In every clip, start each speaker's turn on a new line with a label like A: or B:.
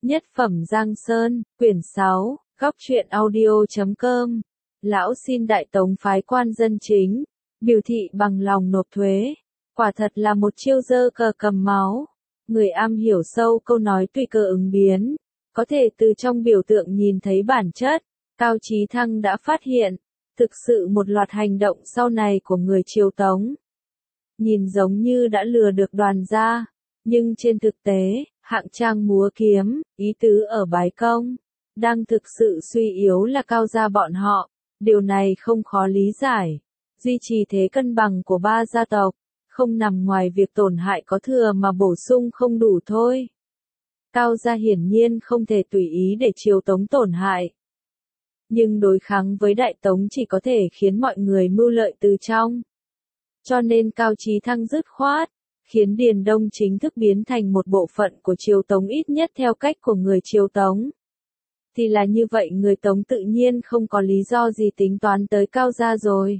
A: Nhất phẩm Giang Sơn, quyển 6, góc truyện audio.com. Lão xin Đại Tống phái quan dân chính, biểu thị bằng lòng nộp thuế. Quả thật là một chiêu dơ cờ cầm máu. Người am hiểu sâu câu nói tùy cơ ứng biến, có thể từ trong biểu tượng nhìn thấy bản chất. Cao Chí Thăng đã phát hiện, thực sự một loạt hành động sau này của người Triều Tống. Nhìn giống như đã lừa được Đoàn gia, nhưng trên thực tế, hạng trang múa kiếm, ý tứ ở bái công, đang thực sự suy yếu là Cao gia bọn họ. Điều này không khó lý giải. Duy trì thế cân bằng của ba gia tộc, không nằm ngoài việc tổn hại có thừa mà bổ sung không đủ thôi. Cao gia hiển nhiên không thể tùy ý để Triều Tống tổn hại. Nhưng đối kháng với Đại Tống chỉ có thể khiến mọi người mưu lợi từ trong. Cho nên Cao Chí Thăng dứt khoát, khiến Điền Đông chính thức biến thành một bộ phận của Triều Tống, ít nhất theo cách của người Triều Tống. Thì là như vậy, người Tống tự nhiên không có lý do gì tính toán tới Cao gia rồi.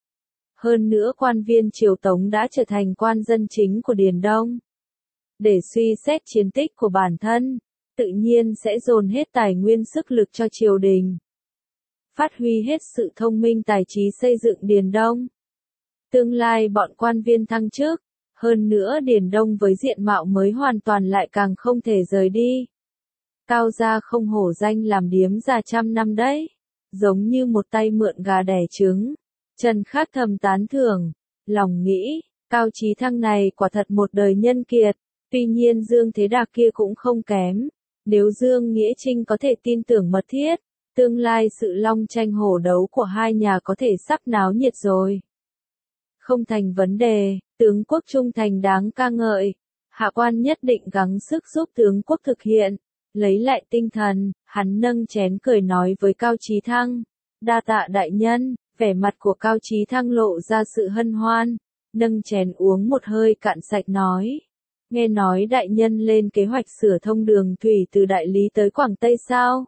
A: Hơn nữa quan viên Triều Tống đã trở thành quan dân chính của Điền Đông. Để suy xét chiến tích của bản thân, tự nhiên sẽ dồn hết tài nguyên sức lực cho triều đình. Phát huy hết sự thông minh tài trí xây dựng Điền Đông. Tương lai bọn quan viên thăng chức, hơn nữa Điền Đông với diện mạo mới hoàn toàn lại càng không thể rời đi. Cao gia không hổ danh làm điếm già trăm năm đấy, giống như một tay mượn gà đẻ trứng. Trần Khắc thầm tán thưởng, lòng nghĩ, Cao Chí Thăng này quả thật một đời nhân kiệt, tuy nhiên Dương Thế Đạc kia cũng không kém. Nếu Dương Nghĩa Trinh có thể tin tưởng mật thiết, tương lai sự long tranh hổ đấu của hai nhà có thể sắp náo nhiệt rồi. Không thành vấn đề, tướng quốc trung thành đáng ca ngợi. Hạ quan nhất định gắng sức giúp tướng quốc thực hiện. Lấy lại tinh thần, hắn nâng chén cười nói với Cao Chí Thăng. Đa tạ đại nhân. Vẻ mặt của Cao Chí Thăng lộ ra sự hân hoan. Nâng chén uống một hơi cạn sạch nói. Nghe nói đại nhân lên kế hoạch sửa thông đường thủy từ Đại Lý tới Quảng Tây sao?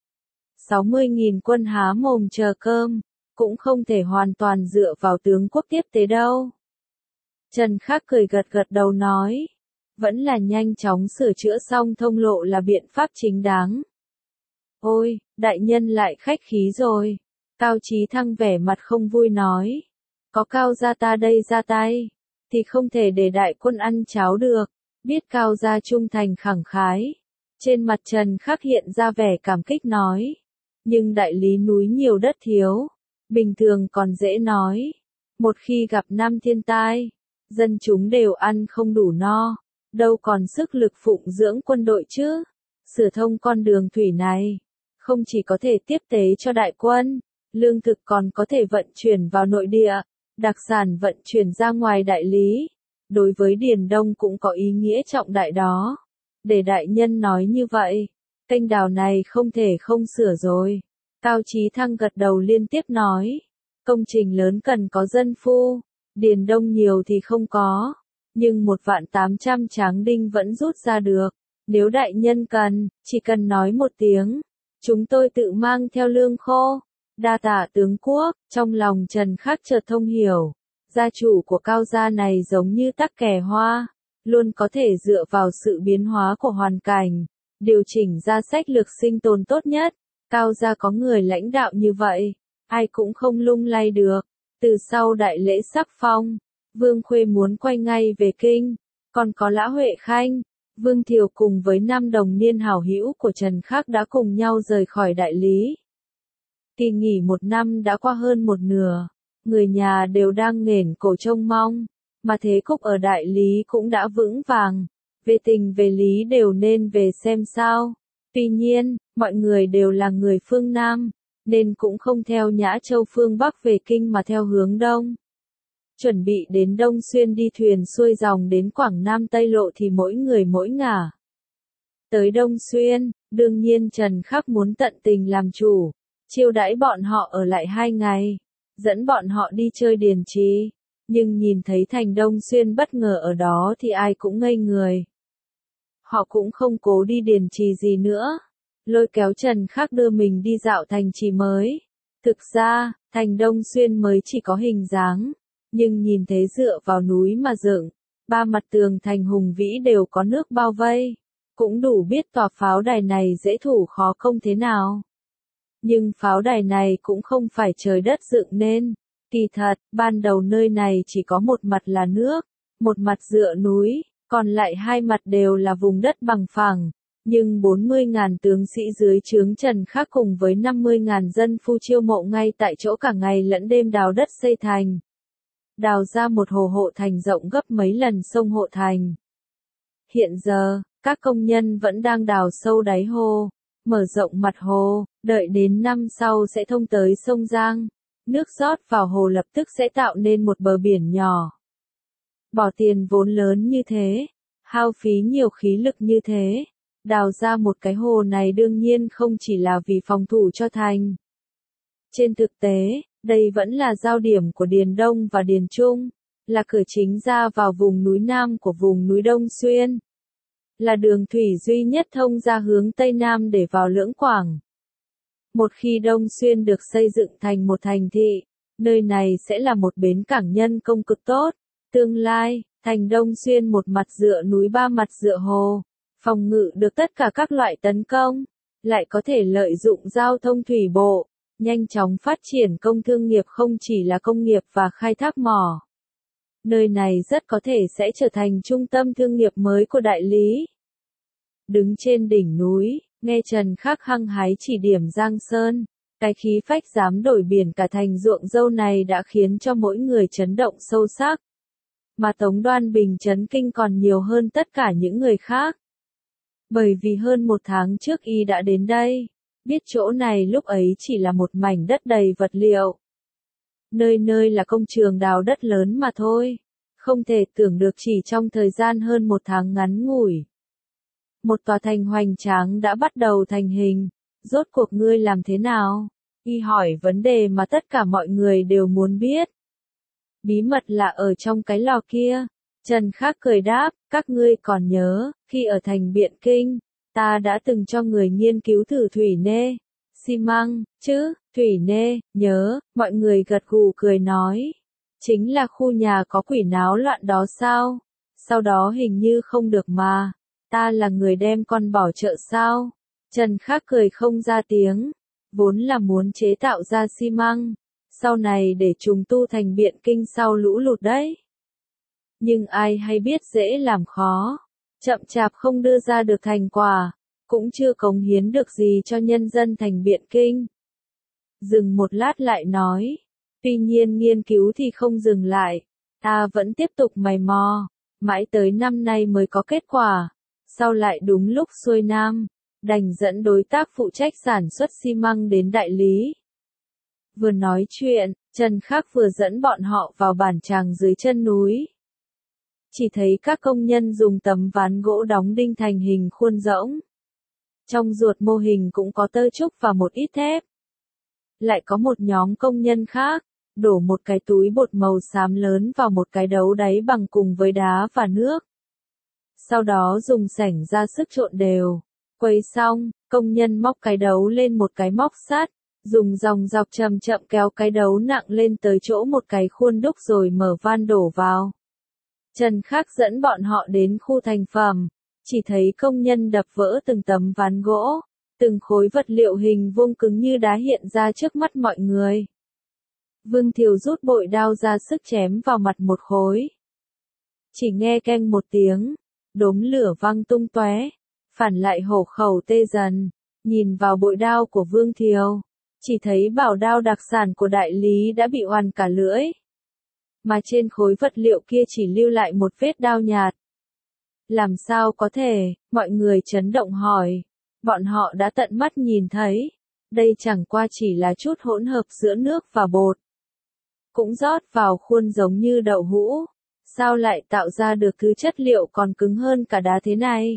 A: 60.000 quân há mồm chờ cơm, cũng không thể hoàn toàn dựa vào tướng quốc tiếp tế đâu. Trần Khắc cười gật gật đầu nói, vẫn là nhanh chóng sửa chữa xong thông lộ là biện pháp chính đáng. Ôi, đại nhân lại khách khí rồi. Cao Chí Thăng vẻ mặt không vui nói, có Cao gia ta đây ra tay, thì không thể để đại quân ăn cháo được. Biết Cao gia trung thành khẳng khái. Trên mặt Trần Khắc hiện ra vẻ cảm kích nói, nhưng Đại Lý núi nhiều đất thiếu, bình thường còn dễ nói. Một khi gặp năm thiên tai, dân chúng đều ăn không đủ no, đâu còn sức lực phụng dưỡng quân đội chứ. Sửa thông con đường thủy này, không chỉ có thể tiếp tế cho đại quân, lương thực còn có thể vận chuyển vào nội địa, đặc sản vận chuyển ra ngoài Đại Lý. Đối với Điền Đông cũng có ý nghĩa trọng đại đó. Để đại nhân nói như vậy, kênh đào này không thể không sửa rồi. Cao Chí Thăng gật đầu liên tiếp nói, công trình lớn cần có dân phu, Điền Đông nhiều thì không có, nhưng 1.800.000 tráng đinh vẫn rút ra được. Nếu đại nhân cần, chỉ cần nói một tiếng, chúng tôi tự mang theo lương khô. Đa tạ tướng quốc. Trong lòng Trần Khắc chợt thông hiểu, gia chủ của Cao gia này giống như tắc kè hoa, luôn có thể dựa vào sự biến hóa của hoàn cảnh, điều chỉnh ra sách lược sinh tồn tốt nhất. Cao gia có người lãnh đạo như vậy, ai cũng không lung lay được. Từ sau đại lễ sắc phong, Vương Khuê muốn quay ngay về kinh, còn có Lã Huệ Khanh, Vương Thiều cùng với 5 đồng niên hảo hữu của Trần Khắc đã cùng nhau rời khỏi Đại Lý. Kỳ nghỉ 1 năm đã qua hơn một nửa, người nhà đều đang nghển cổ trông mong, mà thế cục ở Đại Lý cũng đã vững vàng, về tình về lý đều nên về xem sao. Tuy nhiên, mọi người đều là người phương Nam, nên cũng không theo Nhã Châu phương Bắc về kinh mà theo hướng Đông. Chuẩn bị đến Đông Xuyên đi thuyền xuôi dòng đến Quảng Nam Tây Lộ thì mỗi người mỗi ngả. Tới Đông Xuyên, đương nhiên Trần Khắc muốn tận tình làm chủ, chiêu đãi bọn họ ở lại 2 ngày, dẫn bọn họ đi chơi Điền Trì. Nhưng nhìn thấy thành Đông Xuyên bất ngờ ở đó thì ai cũng ngây người. Họ cũng không cố đi Điền Trì gì nữa, lôi kéo Trần Khắc đưa mình đi dạo thành trì mới. Thực ra, thành Đông Xuyên mới chỉ có hình dáng, nhưng nhìn thấy dựa vào núi mà dựng, 3 mặt tường thành hùng vĩ đều có nước bao vây. cũng đủ biết tòa pháo đài này dễ thủ khó công thế nào. Nhưng pháo đài này cũng không phải trời đất dựng nên. Kỳ thật, ban đầu nơi này chỉ có một mặt là nước, một mặt dựa núi, còn lại hai mặt đều là vùng đất bằng phẳng. Nhưng 40.000 tướng sĩ dưới trướng Trần Khắc cùng với 50.000 dân phu chiêu mộ ngay tại chỗ cả ngày lẫn đêm đào đất xây thành. Đào ra một hồ hộ thành rộng gấp mấy lần sông hộ thành. Hiện giờ, các công nhân vẫn đang đào sâu đáy hồ, mở rộng mặt hồ, đợi đến năm sau sẽ thông tới sông Giang. Nước rót vào hồ lập tức sẽ tạo nên một bờ biển nhỏ. Bỏ tiền vốn lớn như thế, hao phí nhiều khí lực như thế, đào ra một cái hồ này đương nhiên không chỉ là vì phòng thủ cho thành. Trên thực tế, đây vẫn là giao điểm của Điền Đông và Điền Trung, là cửa chính ra vào vùng núi Nam của vùng núi Đông Xuyên. Là đường thủy duy nhất thông ra hướng Tây Nam để vào Lưỡng Quảng. Một khi Đông Xuyên được xây dựng thành một thành thị, nơi này sẽ là một bến cảng nhân công cực tốt. Tương lai, thành Đông Xuyên một mặt dựa núi ba mặt dựa hồ, phòng ngự được tất cả các loại tấn công, lại có thể lợi dụng giao thông thủy bộ, nhanh chóng phát triển công thương nghiệp không chỉ là công nghiệp và khai thác mỏ. Nơi này rất có thể sẽ trở thành trung tâm thương nghiệp mới của đại lý. Đứng trên đỉnh núi, nghe Trần Khắc hăng hái chỉ điểm Giang Sơn, cái khí phách dám đổi biển cả thành ruộng dâu này đã khiến cho mỗi người chấn động sâu sắc. Mà Tống Đoan Bình chấn kinh còn nhiều hơn tất cả những người khác. Bởi vì hơn một tháng trước y đã đến đây, biết chỗ này lúc ấy chỉ là một mảnh đất đầy vật liệu. Nơi nơi là công trường đào đất lớn mà thôi, không thể tưởng được chỉ trong thời gian hơn một tháng ngắn ngủi. Một tòa thành hoành tráng đã bắt đầu thành hình, rốt cuộc ngươi làm thế nào? Y hỏi vấn đề mà tất cả mọi người đều muốn biết. Bí mật là ở trong cái lò kia. Trần Khắc cười đáp, các ngươi còn nhớ, khi ở thành Biện Kinh, ta đã từng cho người nghiên cứu thử thủy nê, xi măng, chứ, thủy nê, nhớ, mọi người gật gù cười nói. Chính là khu nhà có quỷ náo loạn đó sao? Sau đó hình như không được mà. Ta là người đem con bỏ chợ sao? Trần Khắc cười không ra tiếng. Vốn là muốn chế tạo ra xi măng, sau này để trùng tu thành Biện Kinh sau lũ lụt đấy. Nhưng ai hay biết dễ làm khó, chậm chạp không đưa ra được thành quả, cũng chưa cống hiến được gì cho nhân dân thành Biện Kinh. Dừng một lát lại nói, tuy nhiên nghiên cứu thì không dừng lại, ta vẫn tiếp tục mày mò, mãi tới năm nay mới có kết quả, sau lại đúng lúc xuôi nam, đành dẫn đối tác phụ trách sản xuất xi măng đến đại lý. Vừa nói chuyện, Trần Khắc vừa dẫn bọn họ vào bản tràng dưới chân núi. Chỉ thấy các công nhân dùng tấm ván gỗ đóng đinh thành hình khuôn rỗng. Trong ruột mô hình cũng có tơ trúc và một ít thép. Lại có một nhóm công nhân khác, đổ một cái túi bột màu xám lớn vào một cái đấu đáy bằng cùng với đá và nước. Sau đó dùng sảnh ra sức trộn đều. Quấy xong, công nhân móc cái đấu lên một cái móc sắt, dùng dòng dọc chậm chậm kéo cái đấu nặng lên tới chỗ một cái khuôn đúc rồi mở van đổ vào. Trần Khắc dẫn bọn họ đến khu thành phẩm, chỉ thấy công nhân đập vỡ từng tấm ván gỗ, từng khối vật liệu hình vuông cứng như đá hiện ra trước mắt mọi người. Vương Thiều rút bội đao ra sức chém vào mặt một khối. Chỉ nghe keng một tiếng, đốm lửa văng tung tóe, phản lại hổ khẩu tê dần, nhìn vào bội đao của Vương Thiều, chỉ thấy bảo đao đặc sản của đại lý đã bị oằn cả lưỡi. Mà trên khối vật liệu kia chỉ lưu lại một vết đao nhạt. Làm sao có thể, mọi người chấn động hỏi. Bọn họ đã tận mắt nhìn thấy. Đây chẳng qua chỉ là chút hỗn hợp giữa nước và bột. Cũng rót vào khuôn giống như đậu hũ. Sao lại tạo ra được thứ chất liệu còn cứng hơn cả đá thế này?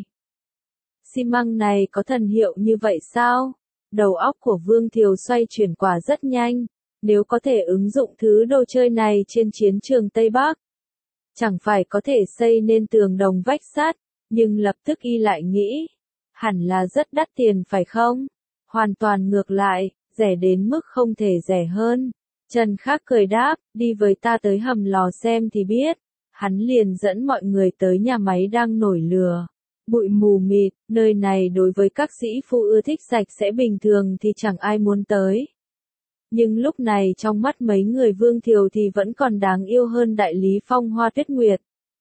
A: Xi măng này có thần hiệu như vậy sao? Đầu óc của Vương Thiều xoay chuyển quả rất nhanh. Nếu có thể ứng dụng thứ đồ chơi này trên chiến trường Tây Bắc, chẳng phải có thể xây nên tường đồng vách sắt, nhưng lập tức y lại nghĩ, hẳn là rất đắt tiền phải không? Hoàn toàn ngược lại, rẻ đến mức không thể rẻ hơn. Trần Khắc cười đáp, đi với ta tới hầm lò xem thì biết. Hắn liền dẫn mọi người tới nhà máy đang nổi lửa. bụi mù mịt, nơi này đối với các sĩ phu ưa thích sạch sẽ bình thường thì chẳng ai muốn tới. Nhưng lúc này trong mắt mấy người Vương Thiều thì vẫn còn đáng yêu hơn đại lý phong Hoa Tuyết Nguyệt.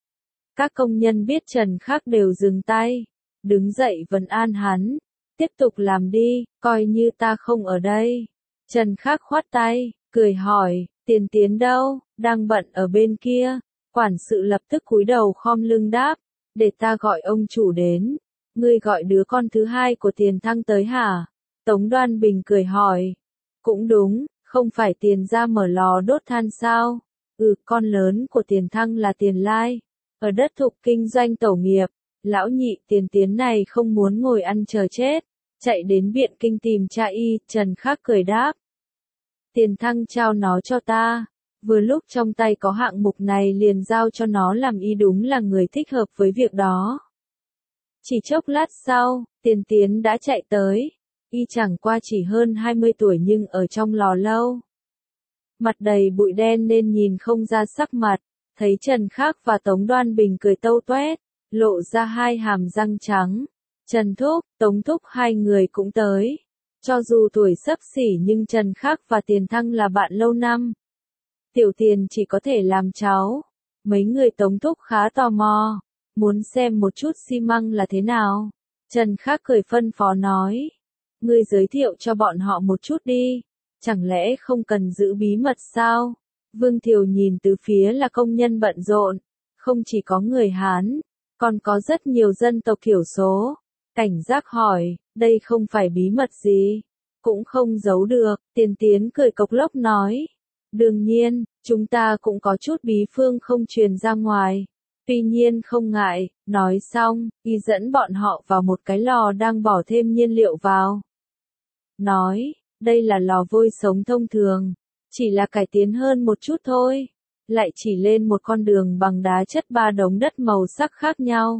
A: Các công nhân biết Trần Khắc đều dừng tay, đứng dậy vấn an hắn, tiếp tục làm đi, coi như ta không ở đây. Trần Khắc khoát tay, cười hỏi, Tiền Tiến đâu, đang bận ở bên kia. Quản sự lập tức cúi đầu khom lưng đáp, để ta gọi ông chủ đến. Ngươi gọi đứa con thứ hai của Tiền Thăng tới hả? Tống Đoan Bình cười hỏi. Cũng đúng, không phải Tiền ra mở lò đốt than sao? Con lớn của Tiền Thăng là Tiền Lai, ở đất Thục kinh doanh tổ nghiệp. Lão nhị Tiền Tiến này không muốn ngồi ăn chờ chết, chạy đến Biện Kinh tìm cha y. Trần Khắc cười đáp. Tiền Thăng trao nó cho ta. Vừa lúc trong tay có hạng mục này liền giao cho nó làm, y đúng là người thích hợp với việc đó. Chỉ chốc lát sau, Tiền Tiến đã chạy tới. Y chẳng qua chỉ hơn 20 tuổi nhưng ở trong lò lâu. Mặt đầy bụi đen nên nhìn không ra sắc mặt, thấy Trần Khắc và Tống Đoan Bình cười tâu toét, lộ ra hai hàm răng trắng. Trần Thúc, Tống Thúc hai người cũng tới. Cho dù tuổi xấp xỉ nhưng Trần Khắc và Tiền Thăng là bạn lâu năm. Tiểu Tiền chỉ có thể làm cháu. Mấy người Tống Thúc khá tò mò, muốn xem một chút xi măng là thế nào. Trần Khắc cười phân phó nói, ngươi giới thiệu cho bọn họ một chút đi, chẳng lẽ không cần giữ bí mật sao? Vương Thiều nhìn từ phía là công nhân bận rộn, không chỉ có người Hán, còn có rất nhiều dân tộc thiểu số. Cảnh giác hỏi, đây không phải bí mật gì, cũng không giấu được. Tiền Tiến cười cộc lốc nói, đương nhiên, chúng ta cũng có chút bí phương không truyền ra ngoài. Tuy nhiên không ngại, nói xong, y dẫn bọn họ vào một cái lò đang bỏ thêm nhiên liệu vào. Nói, đây là lò vôi sống thông thường, chỉ là cải tiến hơn một chút thôi. Lại chỉ lên một con đường bằng đá chất 3 đống đất màu sắc khác nhau.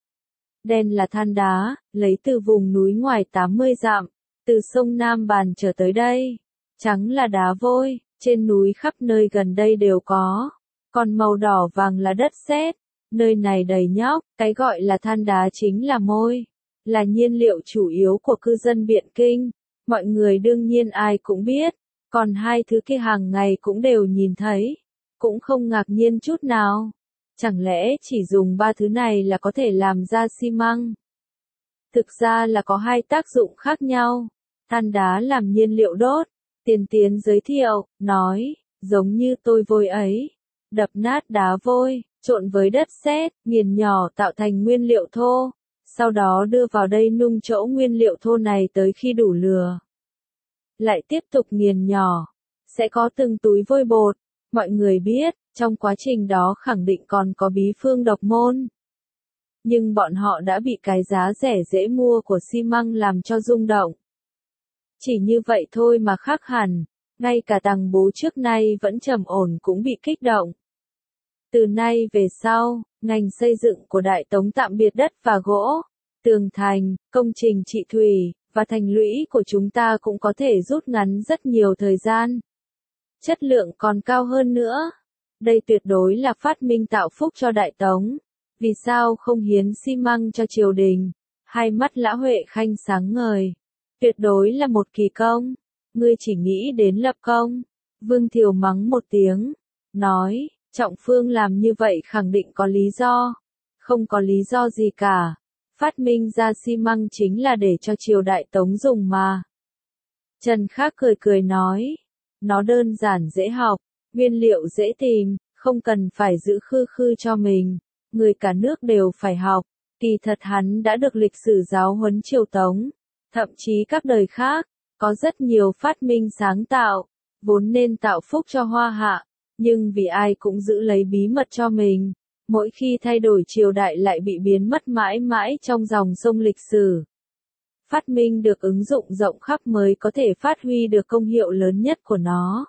A: Đen là than đá, lấy từ vùng núi ngoài 80 dặm, từ sông Nam Bàn trở tới đây. Trắng là đá vôi, trên núi khắp nơi gần đây đều có. Còn màu đỏ vàng là đất sét, nơi này đầy nhóc. Cái gọi là than đá chính là môi, là nhiên liệu chủ yếu của cư dân Biện Kinh. Mọi người đương nhiên ai cũng biết, còn hai thứ kia hàng ngày cũng đều nhìn thấy, cũng không ngạc nhiên chút nào. Chẳng lẽ chỉ dùng ba thứ này là có thể làm ra xi măng? Thực ra là có hai tác dụng khác nhau. Than đá làm nhiên liệu đốt. Tiền Tiến giới thiệu, nói, giống như tôi vôi ấy. Đập nát đá vôi, trộn với đất sét, nghiền nhỏ tạo thành nguyên liệu thô. Sau đó đưa vào đây nung chỗ nguyên liệu thô này tới khi đủ lửa. Lại tiếp tục nghiền nhỏ. Sẽ có từng túi vôi bột. Mọi người biết, trong quá trình đó khẳng định còn có bí phương độc môn. Nhưng bọn họ đã bị cái giá rẻ dễ mua của xi măng làm cho rung động. Chỉ như vậy thôi mà khác hẳn, ngay cả Tằng Bố trước nay vẫn trầm ổn cũng bị kích động. Từ nay về sau, ngành xây dựng của Đại Tống tạm biệt đất và gỗ, tường thành, công trình trị thủy, và thành lũy của chúng ta cũng có thể rút ngắn rất nhiều thời gian. Chất lượng còn cao hơn nữa. Đây tuyệt đối là phát minh tạo phúc cho Đại Tống. Vì sao không hiến xi măng cho triều đình? Hai mắt Lã Huệ Khanh sáng ngời. Tuyệt đối là một kỳ công. Ngươi chỉ nghĩ đến lập công. Vương Thiều mắng một tiếng. Nói, Trọng Phương làm như vậy khẳng định có lý do. Không có lý do gì cả. Phát minh ra xi măng chính là để cho triều Đại Tống dùng mà. Trần Khắc cười cười nói. Nó đơn giản dễ học, nguyên liệu dễ tìm, không cần phải giữ khư khư cho mình. Người cả nước đều phải học. Kỳ thật hắn đã được lịch sử giáo huấn triều Tống. Thậm chí các đời khác, có rất nhiều phát minh sáng tạo, vốn nên tạo phúc cho Hoa Hạ. Nhưng vì ai cũng giữ lấy bí mật cho mình, mỗi khi thay đổi triều đại lại bị biến mất mãi mãi trong dòng sông lịch sử. Phát minh được ứng dụng rộng khắp mới có thể phát huy được công hiệu lớn nhất của nó.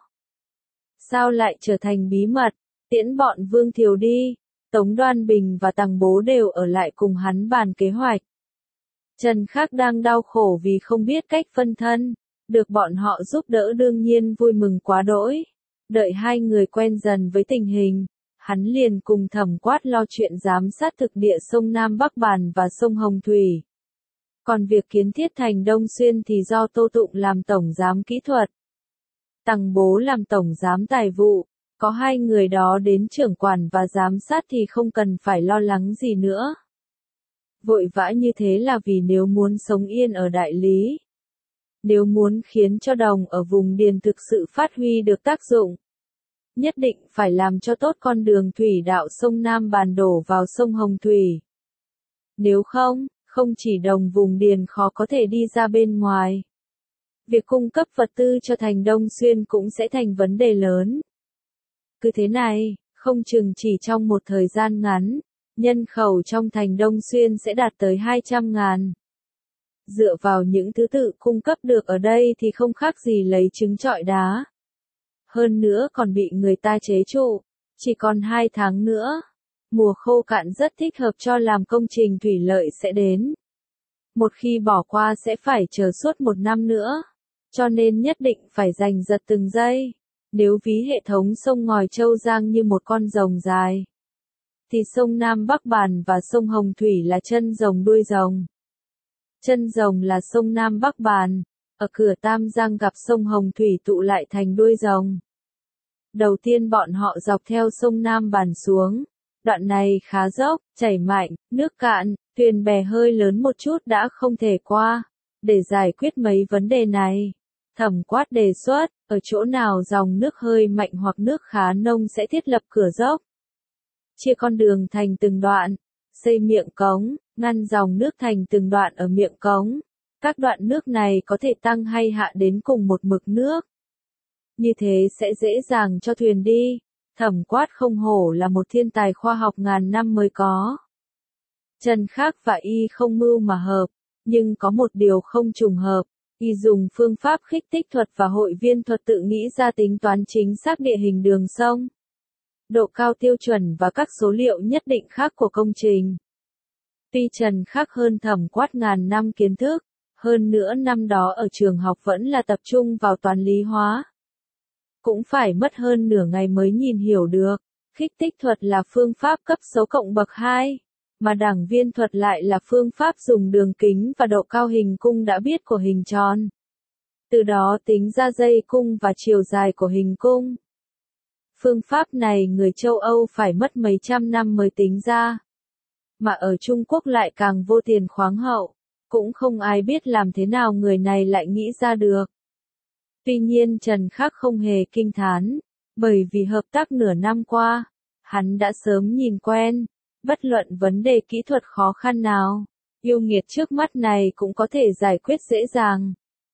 A: Sao lại trở thành bí mật? Tiễn bọn Vương Thiều đi. Tống Đoan Bình và Tằng Bố đều ở lại cùng hắn bàn kế hoạch. Trần Khắc đang đau khổ vì không biết cách phân thân, được bọn họ giúp đỡ đương nhiên vui mừng quá đỗi. Đợi hai người quen dần với tình hình, hắn liền cùng Thẩm Quát lo chuyện giám sát thực địa sông Nam Bắc Bàn và sông Hồng Thủy. Còn việc kiến thiết thành Đông Xuyên thì do Tô Tụng làm tổng giám kỹ thuật, Tằng Bố làm tổng giám tài vụ, có hai người đó đến trưởng quản và giám sát thì không cần phải lo lắng gì nữa. Vội vã như thế là vì nếu muốn sống yên ở đại lý, nếu muốn khiến cho đồng ở vùng điền thực sự phát huy được tác dụng, nhất định phải làm cho tốt con đường thủy đạo sông Nam Bàn đổ vào sông Hồng Thủy. Nếu không, không chỉ đồng vùng điền khó có thể đi ra bên ngoài, việc cung cấp vật tư cho thành Đông Xuyên cũng sẽ thành vấn đề lớn. Cứ thế này, không chừng chỉ trong một thời gian ngắn, nhân khẩu trong thành Đông Xuyên sẽ đạt tới 200.000. Dựa vào những thứ tự cung cấp được ở đây thì không khác gì lấy trứng trọi đá. Hơn nữa còn bị người ta chế trụ, chỉ còn 2 tháng nữa. Mùa khô cạn rất thích hợp cho làm công trình thủy lợi sẽ đến. Một khi bỏ qua sẽ phải chờ suốt 1 năm nữa. Cho nên nhất định phải giành giật từng giây. Nếu ví hệ thống sông Ngòi Châu Giang như một con rồng dài, thì sông Nam Bắc Bàn và sông Hồng Thủy là chân rồng đuôi rồng. Chân rồng là sông Nam Bắc Bàn, ở cửa Tam Giang gặp sông Hồng Thủy tụ lại thành đuôi rồng. Đầu tiên bọn họ dọc theo sông Nam Bàn xuống, đoạn này khá dốc, chảy mạnh, nước cạn, thuyền bè hơi lớn một chút đã không thể qua. Để giải quyết mấy vấn đề này, Thẩm Quát đề xuất, ở chỗ nào dòng nước hơi mạnh hoặc nước khá nông sẽ thiết lập cửa dốc, chia con đường thành từng đoạn, xây miệng cống, ngăn dòng nước thành từng đoạn ở miệng cống. Các đoạn nước này có thể tăng hay hạ đến cùng một mực nước. Như thế sẽ dễ dàng cho thuyền đi. Thẩm Quát không hổ là một thiên tài khoa học ngàn năm mới có. Trần Khắc và y không mưu mà hợp, nhưng có một điều không trùng hợp. Y dùng phương pháp khích tích thuật và hội viên thuật tự nghĩ ra tính toán chính xác địa hình đường sông, độ cao tiêu chuẩn và các số liệu nhất định khác của công trình. Tuy Trần Khắc hơn Thẩm Quát ngàn năm kiến thức, hơn nữa năm đó ở trường học vẫn là tập trung vào toán lý hóa, cũng phải mất hơn nửa ngày mới nhìn hiểu được. Khích tích thuật là phương pháp cấp số cộng bậc 2, mà đẳng viên thuật lại là phương pháp dùng đường kính và độ cao hình cung đã biết của hình tròn. Từ đó tính ra dây cung và chiều dài của hình cung. Phương pháp này người châu Âu phải mất mấy trăm năm mới tính ra. Mà ở Trung Quốc lại càng vô tiền khoáng hậu, cũng không ai biết làm thế nào người này lại nghĩ ra được. Tuy nhiên Trần Khắc không hề kinh thán, bởi vì hợp tác nửa năm qua, hắn đã sớm nhìn quen, bất luận vấn đề kỹ thuật khó khăn nào, yêu nghiệt trước mắt này cũng có thể giải quyết dễ dàng.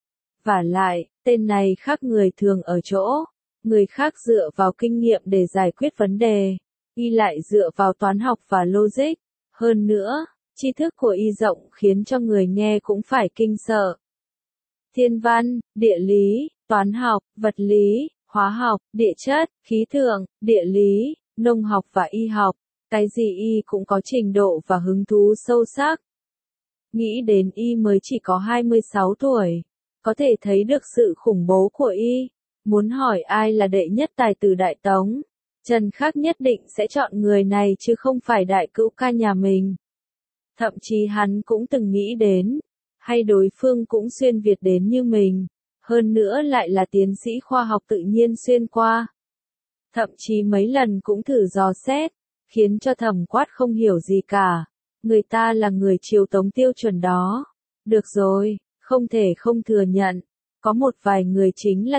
A: Vả lại, tên này khác người thường ở chỗ, người khác dựa vào kinh nghiệm để giải quyết vấn đề, y lại dựa vào toán học và logic. Hơn nữa, tri thức của y rộng khiến cho người nghe cũng phải kinh sợ. Thiên văn, địa lý, toán học, vật lý, hóa học, địa chất, khí tượng, địa lý, nông học và y học, cái gì y cũng có trình độ và hứng thú sâu sắc. Nghĩ đến y mới chỉ có 26 tuổi, có thể thấy được sự khủng bố của y. Muốn hỏi ai là đệ nhất tài tử Đại Tống, Trần Khắc nhất định sẽ chọn người này chứ không phải đại cữu ca nhà mình. Thậm chí hắn cũng từng nghĩ đến, hay đối phương cũng xuyên Việt đến như mình, hơn nữa lại là tiến sĩ khoa học tự nhiên xuyên qua. Thậm chí mấy lần cũng thử dò xét, khiến cho Thẩm Quát không hiểu gì cả. Người ta là người triều Tống tiêu chuẩn đó. Được rồi, không thể không thừa nhận, có một vài người chính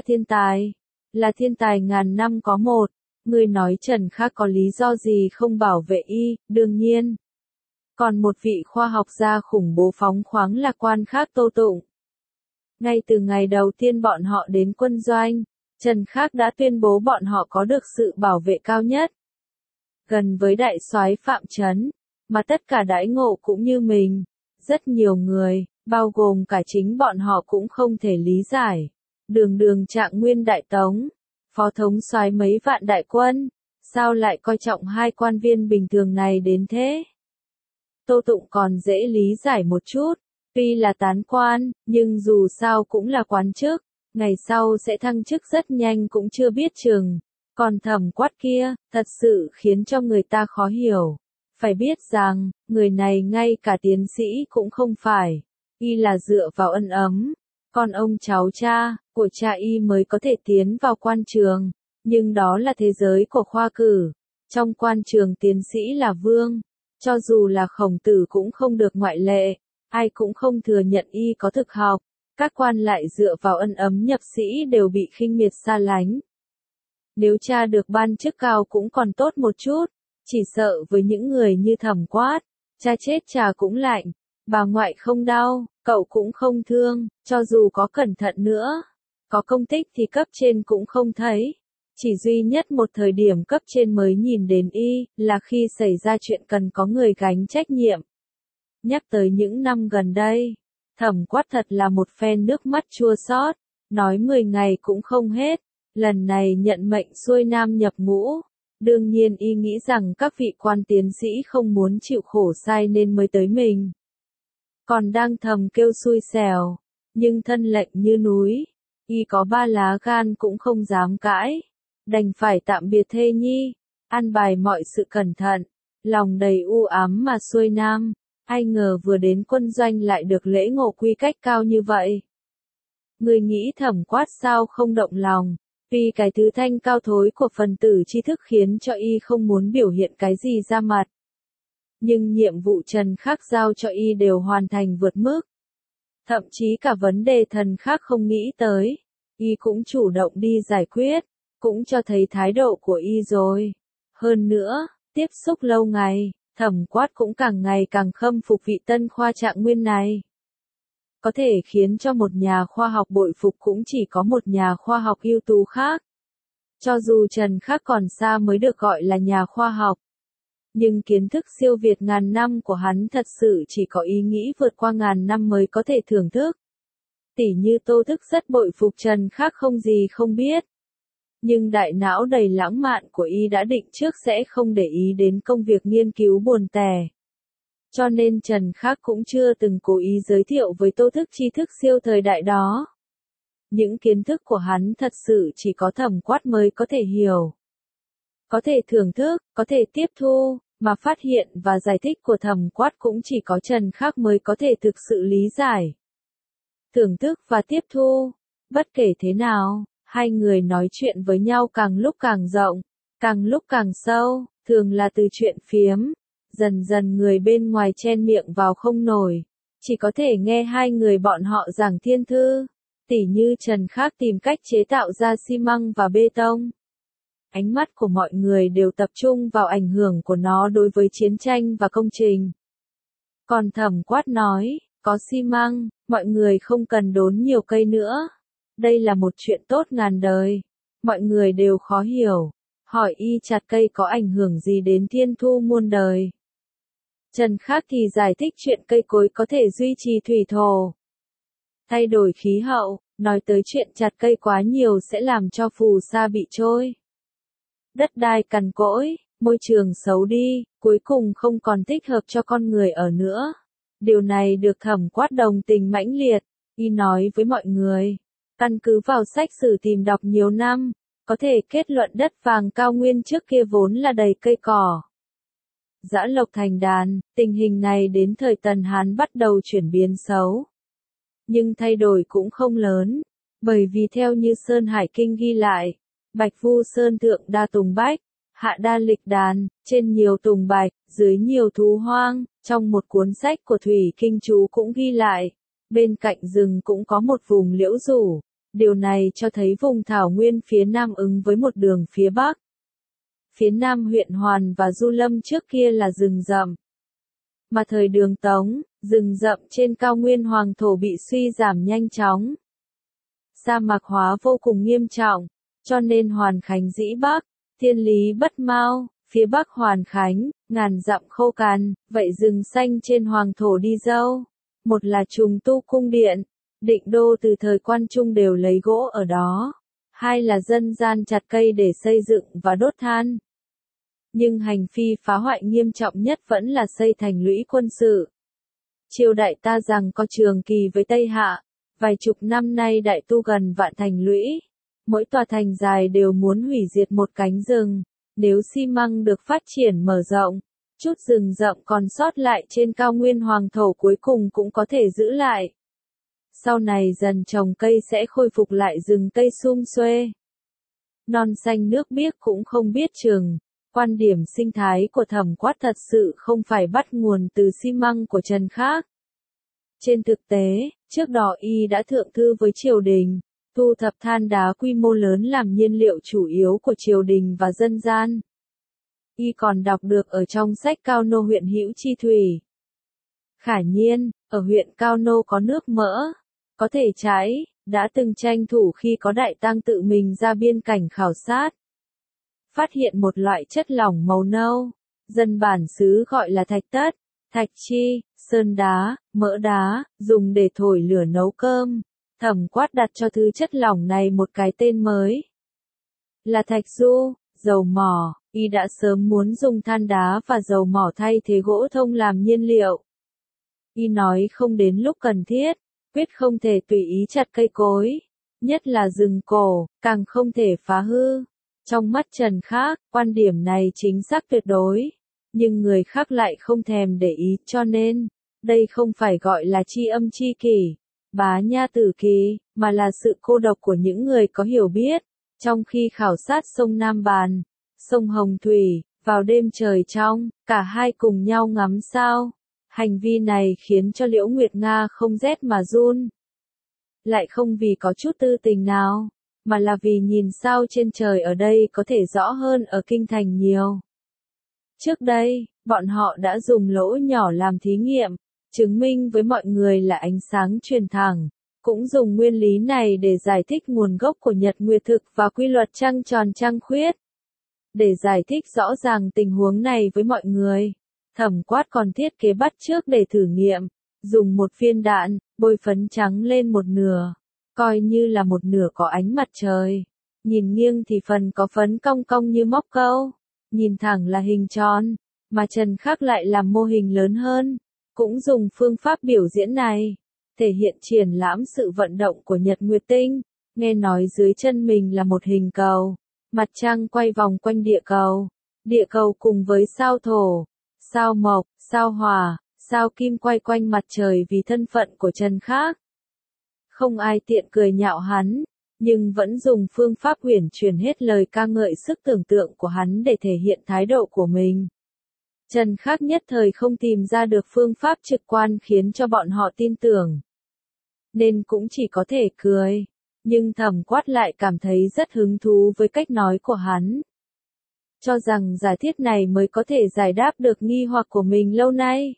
A: là thiên tài ngàn năm có một. Người nói Trần Khắc có lý do gì không bảo vệ y, đương nhiên. Còn một vị khoa học gia khủng bố phóng khoáng là quan khác Tô Tụng. Ngay từ ngày đầu tiên bọn họ đến quân doanh, Trần Khắc đã tuyên bố bọn họ có được sự bảo vệ cao nhất. Gần với đại soái Phạm Chấn, mà tất cả đãi ngộ cũng như mình. Rất nhiều người, bao gồm cả chính bọn họ cũng không thể lý giải. Đường Trạng Nguyên Đại Tống, phó thống soái mấy vạn đại quân, sao lại coi trọng hai quan viên bình thường này đến thế? Tô Tụng còn dễ lý giải một chút, tuy là tán quan, nhưng dù sao cũng là quan chức, ngày sau sẽ thăng chức rất nhanh cũng chưa biết chừng. Còn Thẩm Quát kia, thật sự khiến cho người ta khó hiểu. Phải biết rằng, người này ngay cả tiến sĩ cũng không phải, y là dựa vào ân ấm. Còn ông cháu cha, của cha y mới có thể tiến vào quan trường, nhưng đó là thế giới của khoa cử. Trong quan trường tiến sĩ là vương, cho dù là Khổng Tử cũng không được ngoại lệ, ai cũng không thừa nhận y có thực học. Các quan lại dựa vào ân ấm nhập sĩ đều bị khinh miệt xa lánh. Nếu cha được ban chức cao cũng còn tốt một chút, chỉ sợ với những người như Thẩm Quát, cha chết cha cũng lạnh, bà ngoại không đau, cậu cũng không thương, cho dù có cẩn thận nữa, có công tích thì cấp trên cũng không thấy. Chỉ duy nhất một thời điểm cấp trên mới nhìn đến y, là khi xảy ra chuyện cần có người gánh trách nhiệm. Nhắc tới những năm gần đây, Thẩm Quát thật là một phen nước mắt chua xót, nói 10 ngày cũng không hết. Lần này nhận mệnh xuôi nam nhập ngũ, đương nhiên y nghĩ rằng các vị quan tiến sĩ không muốn chịu khổ sai nên mới tới mình. Còn đang thầm kêu xui xẻo, nhưng thân lệnh như núi, y có 3 lá gan cũng không dám cãi, đành phải tạm biệt thê nhi, an bài mọi sự cẩn thận, lòng đầy u ám mà xuôi nam, ai ngờ vừa đến quân doanh lại được lễ ngộ quy cách cao như vậy. Người nghĩ Thẩm Quát sao không động lòng, vì cái thứ thanh cao thối của phần tử tri thức khiến cho y không muốn biểu hiện cái gì ra mặt. Nhưng nhiệm vụ Trần Khắc giao cho y đều hoàn thành vượt mức. Thậm chí cả vấn đề Thần Khắc không nghĩ tới, y cũng chủ động đi giải quyết, cũng cho thấy thái độ của y rồi. Hơn nữa, tiếp xúc lâu ngày, Thẩm Quát cũng càng ngày càng khâm phục vị tân khoa trạng nguyên này. Có thể khiến cho một nhà khoa học bội phục cũng chỉ có một nhà khoa học ưu tú khác. Cho dù Trần Khắc còn xa mới được gọi là nhà khoa học, nhưng kiến thức siêu việt ngàn năm của hắn thật sự chỉ có ý nghĩ vượt qua ngàn năm mới có thể thưởng thức. Tỉ như Tô Thức rất bội phục Trần Khắc không gì không biết. Nhưng đại não đầy lãng mạn của y đã định trước sẽ không để ý đến công việc nghiên cứu buồn tẻ. Cho nên Trần Khắc cũng chưa từng cố ý giới thiệu với Tô Thức tri thức siêu thời đại đó. Những kiến thức của hắn thật sự chỉ có Thẩm Quát mới có thể hiểu. Có thể thưởng thức, có thể tiếp thu, mà phát hiện và giải thích của Thẩm Quát cũng chỉ có Trần Khắc mới có thể thực sự lý giải. Thưởng thức và tiếp thu, bất kể thế nào, hai người nói chuyện với nhau càng lúc càng rộng, càng lúc càng sâu, thường là từ chuyện phiếm. Dần dần người bên ngoài chen miệng vào không nổi, chỉ có thể nghe hai người bọn họ giảng thiên thư, tỉ như Trần Khắc tìm cách chế tạo ra xi măng và bê tông. Ánh mắt của mọi người đều tập trung vào ảnh hưởng của nó đối với chiến tranh và công trình. Còn Thẩm Quát nói, có xi măng, mọi người không cần đốn nhiều cây nữa. Đây là một chuyện tốt ngàn đời. Mọi người đều khó hiểu, hỏi y chặt cây có ảnh hưởng gì đến thiên thu muôn đời. Trần Khắc thì giải thích chuyện cây cối có thể duy trì thủy thổ, thay đổi khí hậu, nói tới chuyện chặt cây quá nhiều sẽ làm cho phù sa bị trôi. Đất đai cằn cỗi, môi trường xấu đi, cuối cùng không còn thích hợp cho con người ở nữa. Điều này được Thẩm Quát đồng tình mãnh liệt, y nói với mọi người, căn cứ vào sách sử tìm đọc nhiều năm, có thể kết luận đất vàng cao nguyên trước kia vốn là đầy cây cỏ. Dã lộc thành đàn, tình hình này đến thời Tần Hán bắt đầu chuyển biến xấu. Nhưng thay đổi cũng không lớn, bởi vì theo như Sơn Hải Kinh ghi lại, Bạch Vu Sơn thượng đa tùng bách, hạ đa lịch đàn, trên nhiều tùng bạch, dưới nhiều thú hoang, trong một cuốn sách của Thủy Kinh chú cũng ghi lại, bên cạnh rừng cũng có một vùng liễu rủ, điều này cho thấy vùng thảo nguyên phía nam ứng với một đường phía bắc. Phía nam huyện Hoàn và Du Lâm trước kia là rừng rậm. Mà thời Đường Tống, rừng rậm trên cao nguyên hoàng thổ bị suy giảm nhanh chóng. Sa mạc hóa vô cùng nghiêm trọng, cho nên Hoàn Khánh dĩ bắc, Thiên Lý bất mau, phía bắc Hoàn Khánh, ngàn dặm khô cằn, vậy rừng xanh trên hoàng thổ đi dâu. Một là trùng tu cung điện, định đô từ thời Quan Trung đều lấy gỗ ở đó. Hai là dân gian chặt cây để xây dựng và đốt than. Nhưng hành phi phá hoại nghiêm trọng nhất vẫn là xây thành lũy quân sự. Triều đại ta rằng có Trường Kỳ với Tây Hạ, vài chục năm nay đại tu gần vạn thành lũy, Mỗi tòa thành dài đều muốn hủy diệt một cánh rừng. Nếu xi măng được phát triển mở rộng, chút rừng rậm còn sót lại trên cao nguyên hoàng thổ cuối cùng cũng có thể giữ lại. Sau này dần trồng cây sẽ khôi phục lại rừng cây sum xuê. Non xanh nước biếc cũng không biết chừng. Quan điểm sinh thái của Thẩm Quát thật sự không phải bắt nguồn từ xi măng của Trần Khác. Trên thực tế, trước đó y đã thượng thư với triều đình, thu thập than đá quy mô lớn làm nhiên liệu chủ yếu của triều đình và dân gian. Y còn đọc được ở trong sách Cao Nô huyện Hữu Chi Thủy. Khả nhiên, ở huyện Cao Nô có nước mỡ, có thể trái, đã từng tranh thủ khi có Đại Tang tự mình ra biên cảnh khảo sát. Phát hiện một loại chất lỏng màu nâu, dân bản xứ gọi là thạch tất, thạch chi, sơn đá, mỡ đá, dùng để thổi lửa nấu cơm. Thẩm Quát đặt cho thứ chất lỏng này một cái tên mới. Là thạch du, dầu mỏ, y đã sớm muốn dùng than đá và dầu mỏ thay thế gỗ thông làm nhiên liệu. Y nói không đến lúc cần thiết, quyết không thể tùy ý chặt cây cối, nhất là rừng cổ, càng không thể phá hư. Trong mắt Trần Khác, quan điểm này chính xác tuyệt đối, nhưng người khác lại không thèm để ý, cho nên, đây không phải gọi là tri âm tri kỷ, bá nha tử kỳ, mà là sự cô độc của những người có hiểu biết. Trong khi khảo sát sông Nam Bàn, sông Hồng Thủy, vào đêm trời trong, cả hai cùng nhau ngắm sao. Hành vi này khiến cho Liễu Nguyệt Nga không rét mà run. Lại không vì có chút tư tình nào, mà là vì nhìn sao trên trời ở đây có thể rõ hơn ở kinh thành nhiều. Trước đây, bọn họ đã dùng lỗ nhỏ làm thí nghiệm, chứng minh với mọi người là ánh sáng truyền thẳng, cũng dùng nguyên lý này để giải thích nguồn gốc của nhật nguyệt thực và quy luật trăng tròn trăng khuyết. Để giải thích rõ ràng tình huống này với mọi người, Thẩm Quát còn thiết kế bắt chước để thử nghiệm, dùng một viên đạn, bôi phấn trắng lên một nửa, coi như là một nửa có ánh mặt trời. Nhìn nghiêng thì phần có phấn cong cong như móc câu, nhìn thẳng là hình tròn, mà Trần Khác lại làm mô hình lớn hơn, cũng dùng phương pháp biểu diễn này, thể hiện triển lãm sự vận động của Nhật Nguyệt Tinh. Nghe nói dưới chân mình là một hình cầu, mặt trăng quay vòng quanh địa cầu cùng với sao thổ, sao mộc, sao hỏa, sao kim quay quanh mặt trời vì thân phận của Trần Khác. Không ai tiện cười nhạo hắn, nhưng vẫn dùng phương pháp uyển chuyển hết lời ca ngợi sức tưởng tượng của hắn để thể hiện thái độ của mình. Trần Khác nhất thời không tìm ra được phương pháp trực quan khiến cho bọn họ tin tưởng, nên cũng chỉ có thể cười, nhưng Thẩm Quát lại cảm thấy rất hứng thú với cách nói của hắn. Cho rằng giả thiết này mới có thể giải đáp được nghi hoặc của mình lâu nay.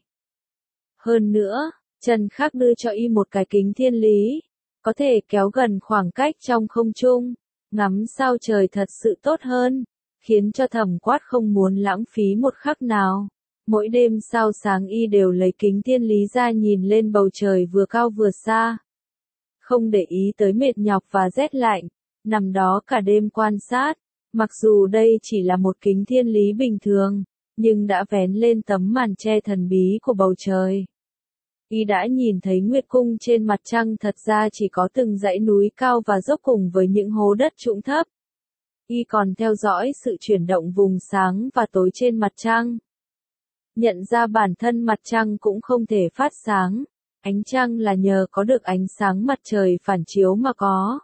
A: Hơn nữa, Trần Khác đưa cho y một cái kính thiên lý, có thể kéo gần khoảng cách trong không trung, ngắm sao trời thật sự tốt hơn, khiến cho Thẩm Quát không muốn lãng phí một khắc nào. Mỗi đêm sao sáng y đều lấy kính thiên lý ra nhìn lên bầu trời vừa cao vừa xa. Không để ý tới mệt nhọc và rét lạnh, nằm đó cả đêm quan sát. Mặc dù đây chỉ là một kính thiên lý bình thường, nhưng đã vén lên tấm màn che thần bí của bầu trời. Y đã nhìn thấy Nguyệt Cung trên mặt trăng thật ra chỉ có từng dãy núi cao và dốc cùng với những hố đất trũng thấp. Y còn theo dõi sự chuyển động vùng sáng và tối trên mặt trăng. Nhận ra bản thân mặt trăng cũng không thể phát sáng, ánh trăng là nhờ có được ánh sáng mặt trời phản chiếu mà có.